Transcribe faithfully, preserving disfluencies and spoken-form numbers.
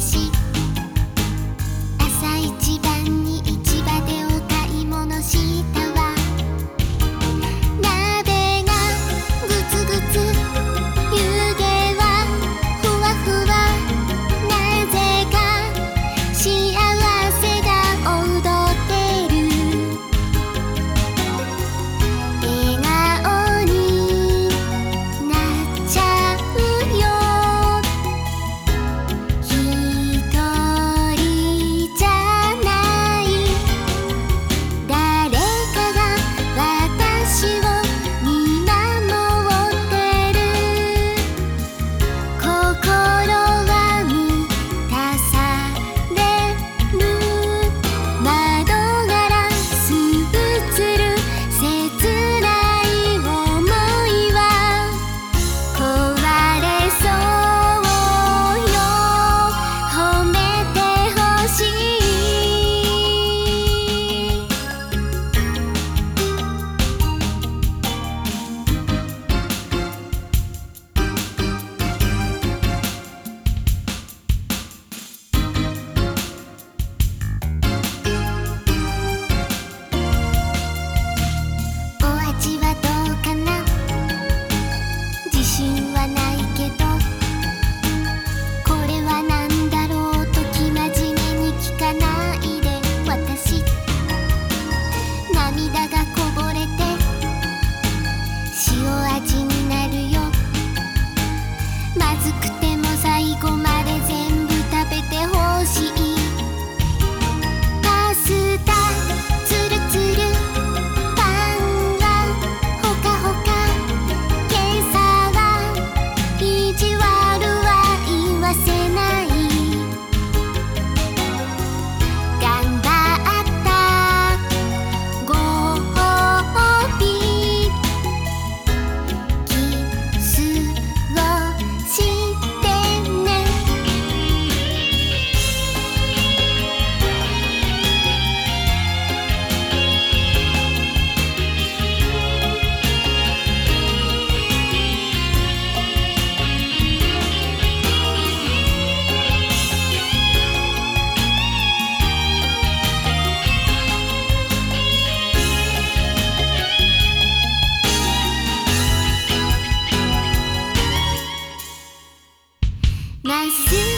私朝一番に市場でお買い物したわ。鍋がグツグツ湯気はふわふわ、なぜか幸せが踊ってる。笑顔になっちゃうよ。一人じゃない誰かが私を見守ってる。心は満たされる。窓ガラス映る切ない想いは壊れそうよ。褒めてほしい。お味はどうかな。自信はないけど、これはなんだろうと生真面目に聞かないで。私涙がこぼれて塩味になるよ。まずくても最後まで全部食べてほしい。パスタツルツル、パンはほかほか。今朝は意地悪は言わせない。頑張ったご褒美、キスをしてね。まっすぐ